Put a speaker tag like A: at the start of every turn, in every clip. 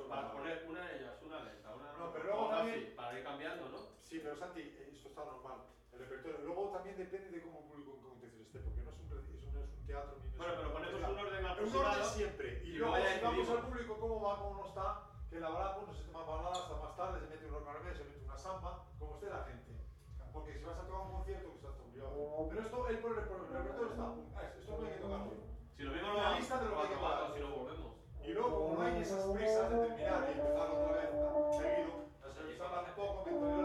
A: para poner una de ellas, una lenta, una
B: no, pero luego también,
A: así, para ir cambiando, ¿no?
B: Sí, pero Santi, esto está normal. El repertorio. Luego también depende de cómo público en competición esté, porque no es un teatro ni
A: Bueno, pero ponemos un orden
B: un
A: aproximado.
B: orden siempre. Y luego si vamos al público cómo va, cómo no está, que la balada pues, no se toma balada hasta más tarde, se mete un rock and roll, se mete una samba, como esté la gente. Porque si vas a tocar un concierto, que estás obligado. Pero esto, el repertorio está. Esto no hay que tocarlo.
A: Si lo mismo
B: la lista de lo que hay que pagar.
A: Si no volvemos.
B: Y luego, como no hay esas prisas de terminar y empezar otra vez seguido, se habla un poco, que
C: Yo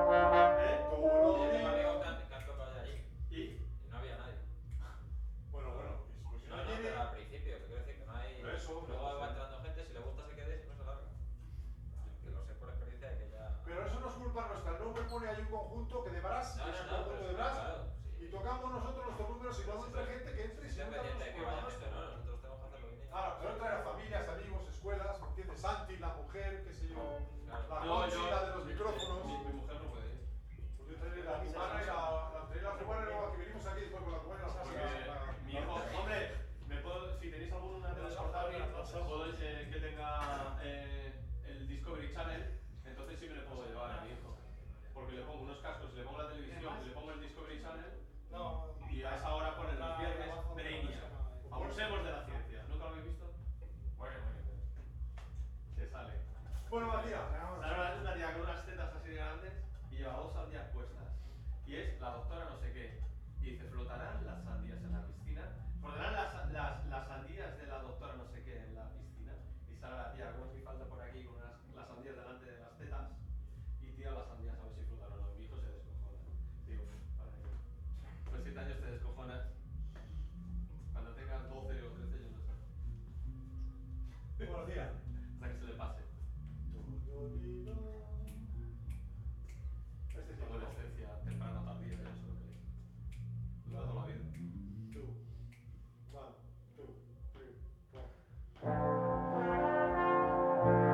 C: tengo amigos que han tocado de allí.
A: ¿Y?
C: Y no había nadie.
B: Bueno, pues si
C: No,
B: no
C: no,
B: tiene...
C: pero al principio, que quiero decir que no hay...
B: Pero eso,
C: luego va entrando gente, si le gusta se quede, si no se larga. Que lo sé por experiencia de que ya...
B: Pero eso no es culpa nuestra, no me pone ahí un conjunto que de brass,
C: No,
B: que es
C: no,
B: un
C: no,
B: conjunto
C: pero
B: de brass,
C: claro, sí.
B: y tocamos nosotros nuestros números y cuando entra gente que entre y si no entra
C: Independiente de que
B: nosotros
C: vaya gente, no, nosotros tenemos que hacerlo bien.
B: Claro, pero entra a familias, amigos, escuelas, ¿me entiendes? Santi, la mujer, qué sé yo,
C: Claro.
B: la
A: No,
B: Conchi, la de los micrófonos.
A: Mi mujer no puede ir.
B: Pues yo traeré la cubana y la cubana y luego que venimos aquí después con la cubana y las cosas.
A: Mi hijo, hombre, si tenéis alguna teletransportable que tenga el Discovery Channel, entonces sí me le puedo llevar a mi hijo. Porque le pongo unos cascos, le pongo la televisión, le pongo el Discovery Channel y a esa hora ponen los viernes Brainiac. Abusemos de la ciencia. ¿Nunca lo habéis visto?
C: Bueno.
A: Se sale.
B: Bueno, Matías,
A: Sale una tía con unas tetas así de grandes y lleva 2 sandías puestas. Y es la doctora no sé qué. Y dice, ¿flotarán las sandías en la piscina? ¿Flotarán las sandías de la doctora no sé qué en la piscina? Y sale la tía, ¿cómo es mi falda por aquí con las sandías delante de las tetas? Y tira las sandías a ver si flotan o no. Mi hijo se descojona. Digo, para qué. Con 7 años te descojonas. Cuando tengas 12 o 13 yo no sé.
B: buenos días.
A: Hasta que se le pase.
B: Este sí.
A: Adolescencia, temprano, tardía, yo no sé lo que es. Dura toda la vida.
B: 2, 1, 2, 3, 4.